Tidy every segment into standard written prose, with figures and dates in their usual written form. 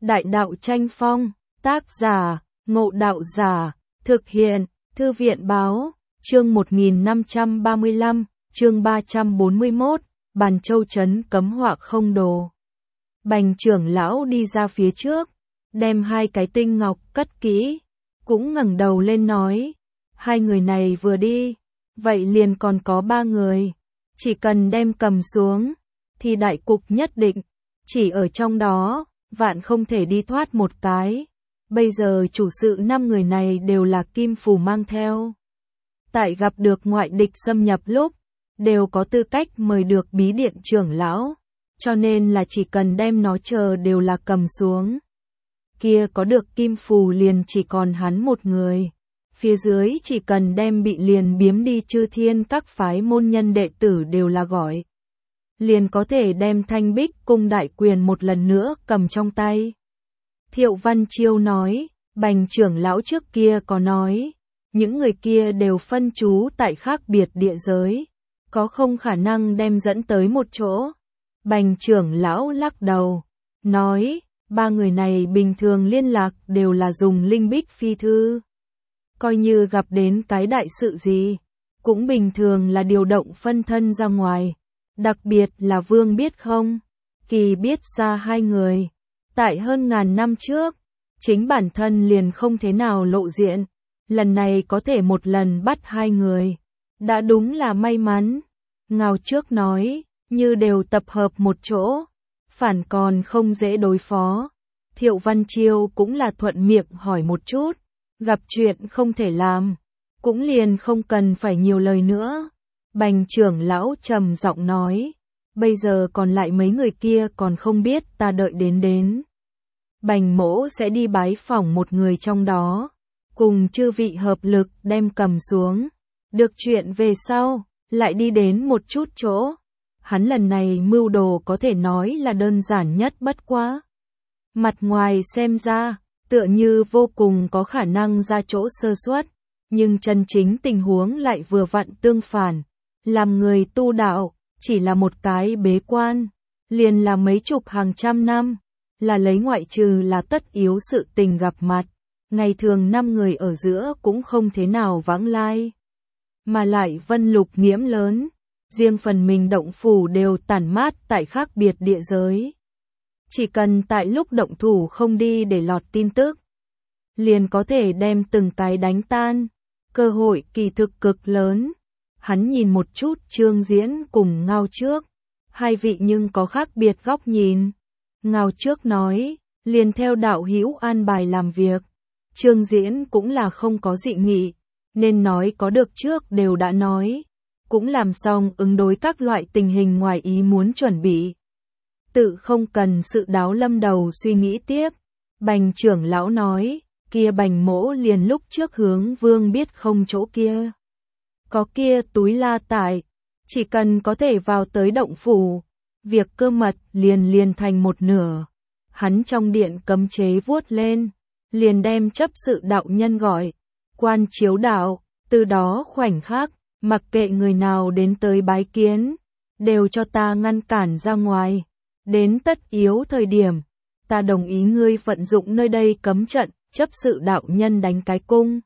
Đại đạo tranh phong, tác giả, Ngộ Đạo Giả, thực hiện, Thư viện báo, chương 1535, chương 341, Bàn Châu Trấn cấm họa không đồ. Bành trưởng lão đi ra phía trước, đem hai cái tinh ngọc cất kỹ, cũng ngẩng đầu lên nói, hai người này vừa đi, vậy liền còn có ba người, chỉ cần đem cầm xuống, thì đại cục nhất định, chỉ ở trong đó, vạn không thể đi thoát một cái. Bây giờ chủ sự 5 người này đều là kim phù mang theo. Tại gặp được ngoại địch xâm nhập lúc, đều có tư cách mời được bí điện trưởng lão, cho nên là chỉ cần đem nó chờ đều là cầm xuống. Kia có được kim phù liền chỉ còn hắn một người. Phía dưới chỉ cần đem bị liền biếm đi chư thiên các phái môn nhân đệ tử đều là gọi. Liền có thể đem Thanh Bích cung đại quyền một lần nữa cầm trong tay. Thiệu Văn Chiêu nói, Bành trưởng lão trước kia có nói, những người kia đều phân trú tại khác biệt địa giới, có không khả năng đem dẫn tới một chỗ. Bành trưởng lão lắc đầu, nói, ba người này bình thường liên lạc đều là dùng linh bích phi thư. Coi như gặp đến cái đại sự gì, cũng bình thường là điều động phân thân ra ngoài. Đặc biệt là Vương biết không, Kỳ biết xa hai người. Tại hơn ngàn năm trước, chính bản thân liền không thế nào lộ diện. Lần này có thể một lần bắt hai người. Đã đúng là may mắn. Ngao trước nói, như đều tập hợp một chỗ. Phản còn không dễ đối phó. Thiệu Văn Chiêu cũng là thuận miệng hỏi một chút. Gặp chuyện không thể làm. Cũng liền không cần phải nhiều lời nữa. Bành trưởng lão trầm giọng nói. Bây giờ còn lại mấy người kia còn không biết ta đợi đến. Bành mỗ sẽ đi bái phỏng một người trong đó, cùng chư vị hợp lực đem cầm xuống. Được chuyện về sau, lại đi đến một chút chỗ. Hắn lần này mưu đồ có thể nói là đơn giản nhất bất quá. Mặt ngoài xem ra, tựa như vô cùng có khả năng ra chỗ sơ suất, nhưng chân chính tình huống lại vừa vặn tương phản. Làm người tu đạo, chỉ là một cái bế quan, liền là mấy chục hàng trăm năm. Là lấy ngoại trừ là tất yếu sự tình gặp mặt, ngày thường 5 người ở giữa cũng không thế nào vãng lai. Mà lại vân lục nghiễm lớn, riêng phần mình động phủ đều tản mát tại khác biệt địa giới. Chỉ cần tại lúc động thủ không đi để lọt tin tức, liền có thể đem từng cái đánh tan, cơ hội kỳ thực cực lớn. Hắn nhìn một chút Trương Diễn cùng Ngao trước, hai vị nhưng có khác biệt góc nhìn. Ngao trước nói, liền theo đạo hữu an bài làm việc. Trương Diễn cũng là không có dị nghị, nên nói có được trước đều đã nói. Cũng làm xong ứng đối các loại tình hình ngoài ý muốn chuẩn bị. Tự không cần sự đáo lâm đầu suy nghĩ tiếp. Bành trưởng lão nói, kia Bành mỗ liền lúc trước hướng Vương biết không chỗ kia. Có kia túi la tại, chỉ cần có thể vào tới động phủ. Việc cơ mật liền thành một nửa. Hắn trong điện cấm chế vuốt lên, liền đem chấp sự đạo nhân gọi, quan chiếu đạo, từ đó khoảnh khắc, mặc kệ người nào đến tới bái kiến, đều cho ta ngăn cản ra ngoài. Đến tất yếu thời điểm, ta đồng ý ngươi vận dụng nơi đây cấm trận, chấp sự đạo nhân đánh cái cung.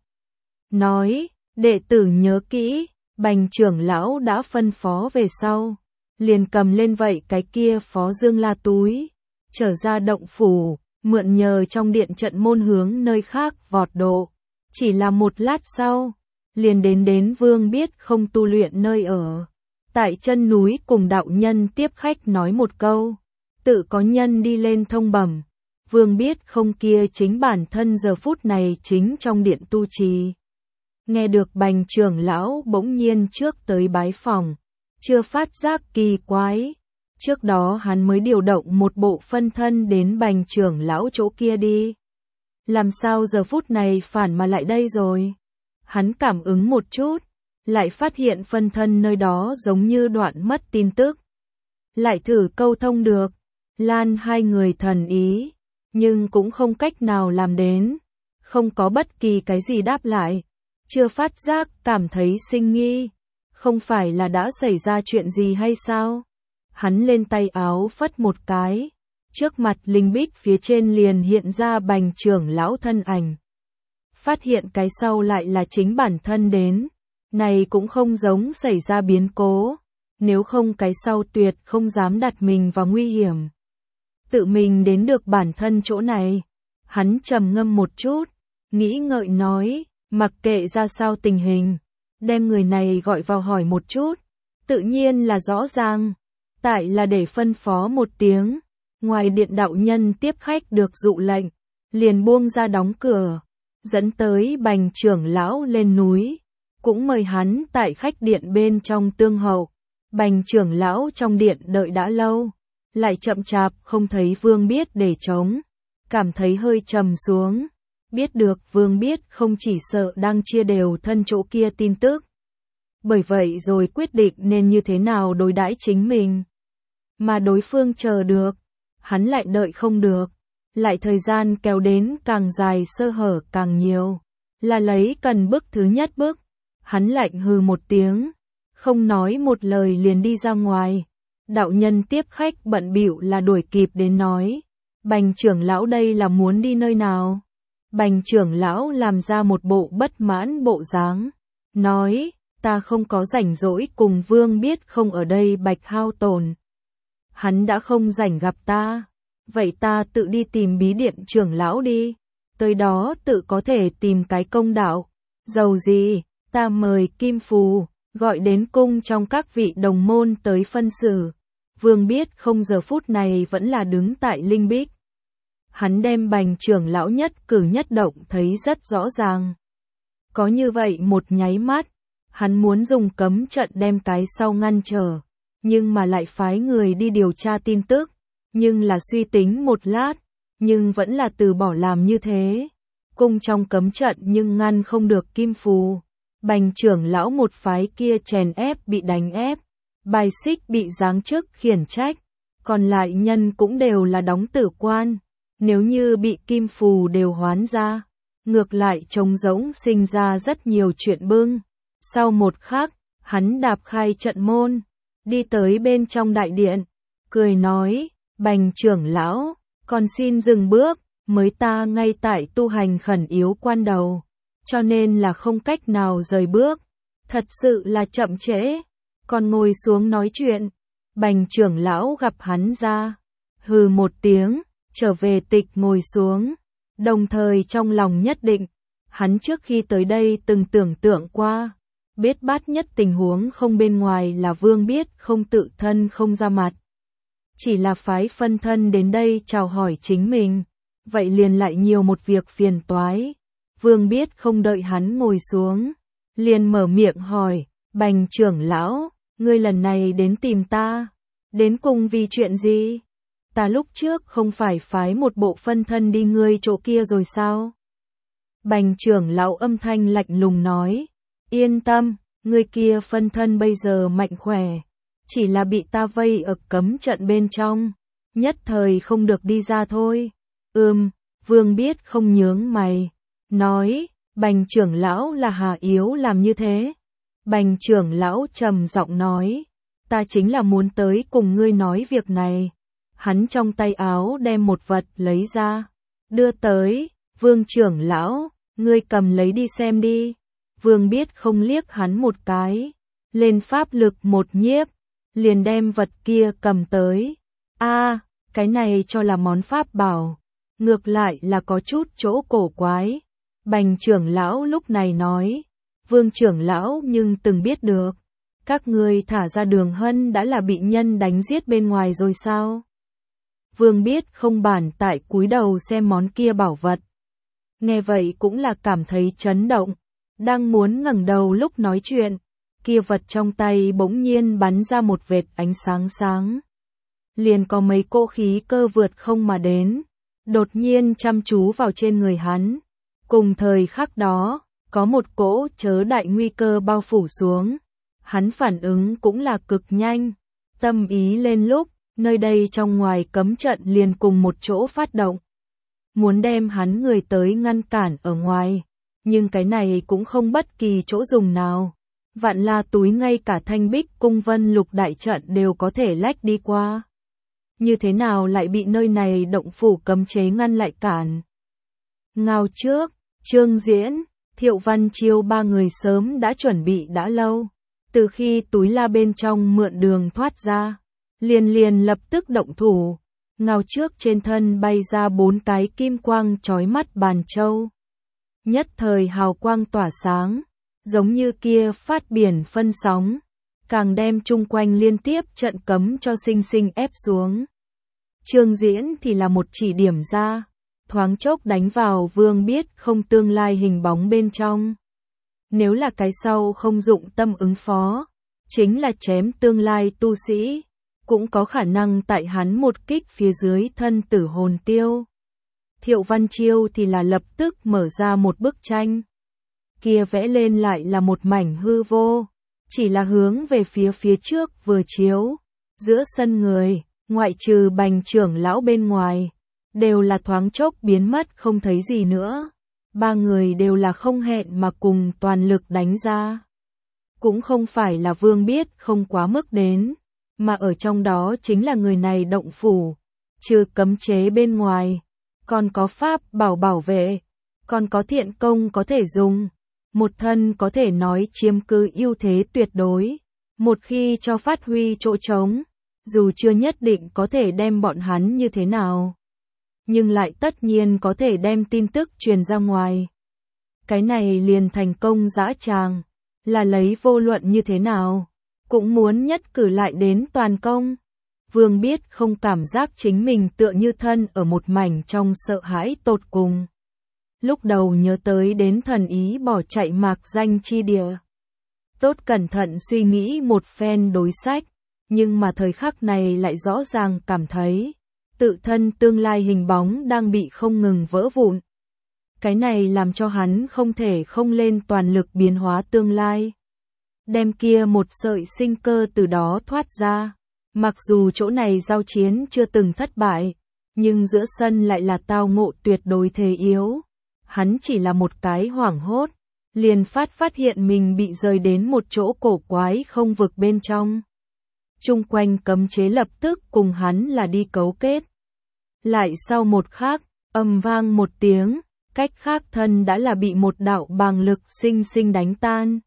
Nói, đệ tử nhớ kỹ, Bành trưởng lão đã phân phó về sau. Liền cầm lên vậy cái kia phó dương la túi, trở ra động phủ, mượn nhờ trong điện trận môn hướng nơi khác vọt độ. Chỉ là một lát sau, liền đến Vương biết không tu luyện nơi ở. Tại chân núi cùng đạo nhân tiếp khách nói một câu, tự có nhân đi lên thông bẩm. Vương biết không kia chính bản thân giờ phút này chính trong điện tu trì. Nghe được Bành trưởng lão bỗng nhiên trước tới bái phòng. Chưa phát giác kỳ quái, trước đó hắn mới điều động một bộ phân thân đến Bành trưởng lão chỗ kia đi. Làm sao giờ phút này phản mà lại đây rồi? Hắn cảm ứng một chút, lại phát hiện phân thân nơi đó giống như đoạn mất tin tức. Lại thử câu thông được, lan hai người thần ý, nhưng cũng không cách nào làm đến, không có bất kỳ cái gì đáp lại. Chưa phát giác cảm thấy sinh nghi. Không phải là đã xảy ra chuyện gì hay sao? Hắn lên tay áo phất một cái, trước mặt linh bích phía trên liền hiện ra Bành trưởng lão thân ảnh. Phát hiện cái sau lại là chính bản thân đến, này cũng không giống xảy ra biến cố, nếu không cái sau tuyệt không dám đặt mình vào nguy hiểm. Tự mình đến được bản thân chỗ này, hắn trầm ngâm một chút, nghĩ ngợi nói, mặc kệ ra sao tình hình, đem người này gọi vào hỏi một chút, tự nhiên là rõ ràng, tại là để phân phó một tiếng, ngoài điện đạo nhân tiếp khách được dụ lệnh, liền buông ra đóng cửa, dẫn tới Bành trưởng lão lên núi, cũng mời hắn tại khách điện bên trong tương hậu. Bành trưởng lão trong điện đợi đã lâu, lại chậm chạp không thấy Vương Biết để trống, cảm thấy hơi trầm xuống, biết được Vương Biết không chỉ sợ đang chia đều thân chỗ kia tin tức. Bởi vậy rồi quyết định nên như thế nào đối đãi chính mình. Mà đối phương chờ được, hắn lại đợi không được, lại thời gian kéo đến càng dài sơ hở càng nhiều, là lấy cần bước thứ nhất bước, hắn lạnh hừ một tiếng, không nói một lời liền đi ra ngoài. Đạo nhân tiếp khách bận bịu là đuổi kịp đến nói, Bành trưởng lão đây là muốn đi nơi nào? Bành trưởng lão làm ra một bộ bất mãn bộ dáng, nói, ta không có rảnh rỗi cùng Vương Biết không ở đây bạch hao tổn. Hắn đã không rảnh gặp ta, vậy ta tự đi tìm bí điện trưởng lão đi, tới đó tự có thể tìm cái công đạo, dầu gì, ta mời Kim Phù, gọi đến cung trong các vị đồng môn tới phân xử. Vương Biết không giờ phút này vẫn là đứng tại linh bích. Hắn đem Bành trưởng lão nhất cử nhất động thấy rất rõ ràng. Có như vậy một nháy mắt, hắn muốn dùng cấm trận đem cái sau ngăn trở, nhưng mà lại phái người đi điều tra tin tức, nhưng là suy tính một lát, nhưng vẫn là từ bỏ làm như thế. Cung trong cấm trận nhưng ngăn không được Kim Phù. Bành trưởng lão một phái kia chèn ép bị đánh ép, bài xích bị giáng chức khiển trách, còn lại nhân cũng đều là đóng tử quan, nếu như bị Kim Phù đều hoán ra, ngược lại trống rỗng sinh ra rất nhiều chuyện bưng. Sau một khắc, hắn đạp khai trận môn, đi tới bên trong đại điện, cười nói, Bành trưởng lão, còn xin dừng bước, mới ta ngay tại tu hành khẩn yếu quan đầu, cho nên là không cách nào rời bước, thật sự là chậm trễ, còn ngồi xuống nói chuyện. Bành trưởng lão gặp hắn ra, hừ một tiếng, trở về tịch ngồi xuống, đồng thời trong lòng nhất định, hắn trước khi tới đây từng tưởng tượng qua, biết bát nhất tình huống không bên ngoài là Vương Biết không tự thân không ra mặt, chỉ là phái phân thân đến đây chào hỏi chính mình, vậy liền lại nhiều một việc phiền toái. Vương Biết không đợi hắn ngồi xuống, liền mở miệng hỏi, Bành trưởng lão, ngươi lần này đến tìm ta, đến cùng vì chuyện gì? Ta lúc trước không phải phái một bộ phân thân đi ngươi chỗ kia rồi sao? Bành trưởng lão âm thanh lạnh lùng nói, yên tâm, ngươi kia phân thân bây giờ mạnh khỏe, chỉ là bị ta vây ở cấm trận bên trong, nhất thời không được đi ra thôi. Vương Biết không nhướng mày, nói, Bành trưởng lão là hà yếu làm như thế. Bành trưởng lão trầm giọng nói, ta chính là muốn tới cùng ngươi nói việc này. Hắn trong tay áo đem một vật lấy ra, đưa tới, Vương trưởng lão, ngươi cầm lấy đi xem đi. Vương Biết không liếc hắn một cái, lên pháp lực một nhiếp, liền đem vật kia cầm tới. Cái này cho là món pháp bảo, ngược lại là có chút chỗ cổ quái. Bành trưởng lão lúc này nói, Vương trưởng lão nhưng từng biết được, các ngươi thả ra Đường Hân đã là bị nhân đánh giết bên ngoài rồi sao? Vương Biết không bản tại cúi đầu xem món kia bảo vật. Nghe vậy cũng là cảm thấy chấn động, đang muốn ngẩng đầu lúc nói chuyện, kia vật trong tay bỗng nhiên bắn ra một vệt ánh sáng sáng. Liền có mấy cỗ khí cơ vượt không mà đến, đột nhiên chăm chú vào trên người hắn. Cùng thời khắc đó, có một cỗ chớ đại nguy cơ bao phủ xuống. Hắn phản ứng cũng là cực nhanh, tâm ý lên lúc, nơi đây trong ngoài cấm trận liền cùng một chỗ phát động. Muốn đem hắn người tới ngăn cản ở ngoài, nhưng cái này cũng không bất kỳ chỗ dùng nào. Vạn La túi ngay cả Thanh Bích cung Vân Lục đại trận đều có thể lách đi qua. như thế nào lại bị nơi này động phủ cấm chế ngăn lại cản. Ngao trước, Trương Diễn, Thiệu Văn Chiêu ba người sớm đã chuẩn bị đã lâu. Từ khi túi la bên trong mượn đường thoát ra, liền lập tức động thủ. Ngao trước trên thân bay ra 4 cái kim quang chói mắt bàn châu. Nhất thời hào quang tỏa sáng, giống như kia phát biển phân sóng, càng đem chung quanh liên tiếp trận cấm cho sinh sinh ép xuống. Trương Diễn thì là một chỉ điểm ra, thoáng chốc đánh vào Vương Biết không tương lai hình bóng bên trong. Nếu là cái sau không dụng tâm ứng phó, chính là chém tương lai tu sĩ, cũng có khả năng tại hắn một kích phía dưới thân tử hồn tiêu. Thiệu Văn Chiêu thì là lập tức mở ra một bức tranh. Kia vẽ lên lại là một mảnh hư vô, chỉ là hướng về phía trước vừa chiếu. Giữa sân người, ngoại trừ Bành trưởng lão bên ngoài, đều là thoáng chốc biến mất không thấy gì nữa. Ba người đều là không hẹn mà cùng toàn lực đánh ra. Cũng không phải là Vương Biết không quá mức đến, mà ở trong đó chính là người này động phủ, trừ cấm chế bên ngoài, còn có pháp bảo vệ, còn có thiện công có thể dùng, một thân có thể nói chiếm cứ ưu thế tuyệt đối, một khi cho phát huy chỗ trống, dù chưa nhất định có thể đem bọn hắn như thế nào, nhưng lại tất nhiên có thể đem tin tức truyền ra ngoài. Cái này liền thành công dã tràng, là lấy vô luận như thế nào, cũng muốn nhất cử lại đến toàn công. Vương Biết không cảm giác chính mình tựa như thân ở một mảnh trong sợ hãi tột cùng. Lúc đầu nhớ tới đến thần ý bỏ chạy mạc danh chi địa. Tốt cẩn thận suy nghĩ một phen đối sách, nhưng mà thời khắc này lại rõ ràng cảm thấy, tự thân tương lai hình bóng đang bị không ngừng vỡ vụn. Cái này làm cho hắn không thể không lên toàn lực biến hóa tương lai. Đem kia một sợi sinh cơ từ đó thoát ra. Mặc dù chỗ này giao chiến chưa từng thất bại, nhưng giữa sân lại là tao ngộ tuyệt đối thế yếu. Hắn chỉ là một cái hoảng hốt, liền phát hiện mình bị rời đến một chỗ cổ quái không vực bên trong. Chung quanh cấm chế lập tức cùng hắn là đi cấu kết. Lại sau một khắc, ầm vang một tiếng, cách khác thân đã là bị một đạo bàng lực sinh sinh đánh tan.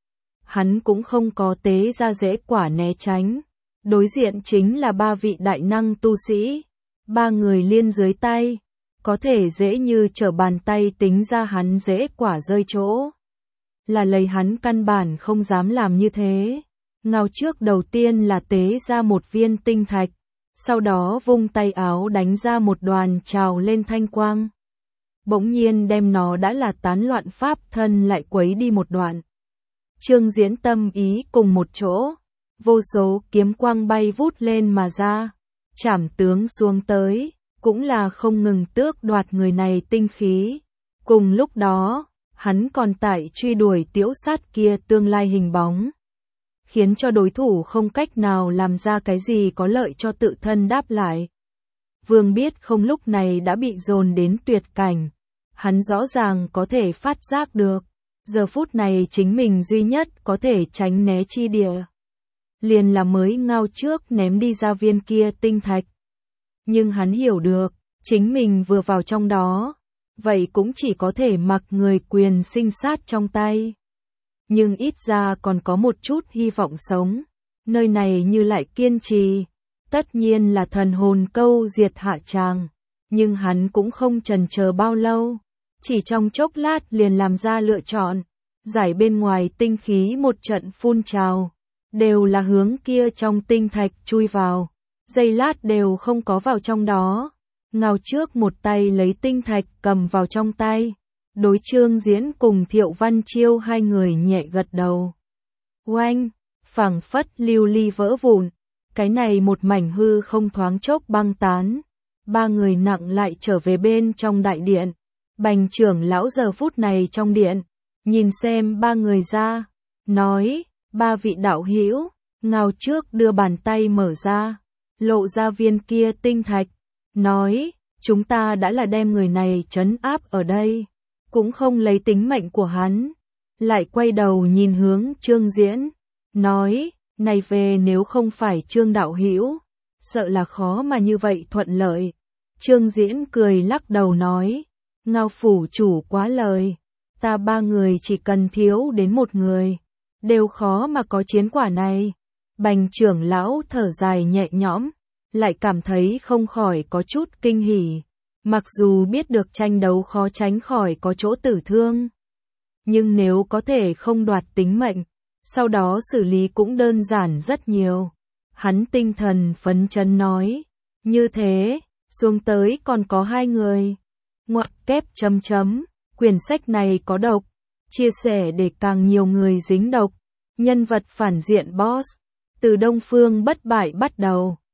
Hắn cũng không có tế ra dễ quả né tránh. Đối diện chính là ba vị đại năng tu sĩ, ba người liên dưới tay, có thể dễ như trở bàn tay tính ra hắn dễ quả rơi chỗ. Là lấy hắn căn bản không dám làm như thế. Ngao trước đầu tiên là tế ra một viên tinh thạch, sau đó vung tay áo đánh ra một đoàn trào lên thanh quang. Bỗng nhiên đem nó đã là tán loạn pháp thân lại quấy đi một đoạn. Trương Diễn tâm ý cùng một chỗ. Vô số kiếm quang bay vút lên mà ra, chảm tướng xuống tới, cũng là không ngừng tước đoạt người này tinh khí. Cùng lúc đó, hắn còn tại truy đuổi tiễu sát kia tương lai hình bóng, khiến cho đối thủ không cách nào làm ra cái gì có lợi cho tự thân đáp lại. Vương Biết không lúc này đã bị dồn đến tuyệt cảnh, hắn rõ ràng có thể phát giác được, giờ phút này chính mình duy nhất có thể tránh né chi địa. Liền là mới Ngao trước ném đi ra viên kia tinh thạch. Nhưng hắn hiểu được, chính mình vừa vào trong đó, vậy cũng chỉ có thể mặc người quyền sinh sát trong tay. Nhưng ít ra còn có một chút hy vọng sống, nơi này như lại kiên trì, tất nhiên là thần hồn câu diệt hạ tràng, nhưng hắn cũng không chần chờ bao lâu, chỉ trong chốc lát liền làm ra lựa chọn, giải bên ngoài tinh khí một trận phun trào. Đều là hướng kia trong tinh thạch chui vào, giây lát đều không có vào trong đó. Ngao trước một tay lấy tinh thạch cầm vào trong tay, đối Trương Diễn cùng Thiệu Văn Chiêu hai người nhẹ gật đầu. Oanh, phảng phất lưu ly vỡ vụn, cái này một mảnh hư không thoáng chốc băng tán. Ba người nặng lại trở về bên trong đại điện. Bành trưởng lão giờ phút này trong điện, nhìn xem ba người ra, nói: ba vị đạo hữu. Ngao trước đưa bàn tay mở ra, lộ ra viên kia tinh thạch, nói: chúng ta đã là đem người này trấn áp ở đây, cũng không lấy tính mệnh của hắn. Lại quay đầu nhìn hướng Trương Diễn, nói: này về nếu không phải Trương đạo hữu, sợ là khó mà như vậy thuận lợi. Trương Diễn cười lắc đầu nói, Ngao phủ chủ quá lời, ta 3 người chỉ cần thiếu đến 1 người, đều khó mà có chiến quả này. Bành trưởng lão thở dài nhẹ nhõm, lại cảm thấy không khỏi có chút kinh hỉ. Mặc dù biết được tranh đấu khó tránh khỏi có chỗ tử thương, nhưng nếu có thể không đoạt tính mệnh, sau đó xử lý cũng đơn giản rất nhiều. Hắn tinh thần phấn chấn nói, như thế, xuống tới còn có 2 người. Ngoặc kép chấm chấm, quyển sách này có độc, chia sẻ để càng nhiều người dính độc. Nhân vật phản diện boss, từ Đông Phương bất bại bắt đầu.